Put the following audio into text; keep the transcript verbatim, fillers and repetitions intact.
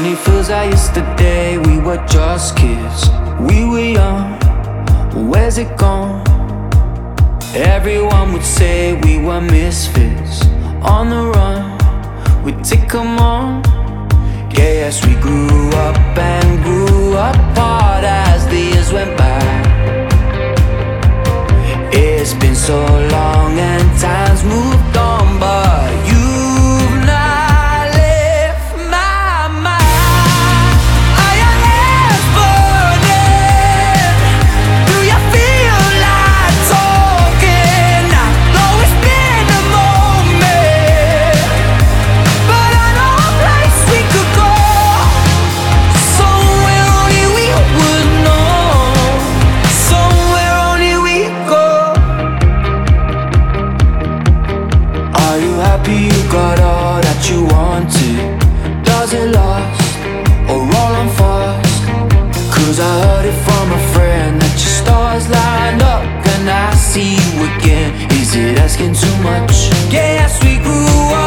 only feels like yesterday. We were just kids, we were young. Where's it gone? Everyone would say we were misfits on the run. We'd take 'em on. Yeah, yes, we grew up and grew apart as the years went by. It's been so long and time's moved on, but you've not left my mind. Are your hands burning? Do you feel like talking? I know it's been a moment, but I know a place we could go, somewhere only we would know, somewhere only we go. Are you happy you got all that you wanted? Does it last or roll on fast? Cause I heard it from a friend that your stars line up and I see you again. Is it asking too much? Yeah, yes, we grew up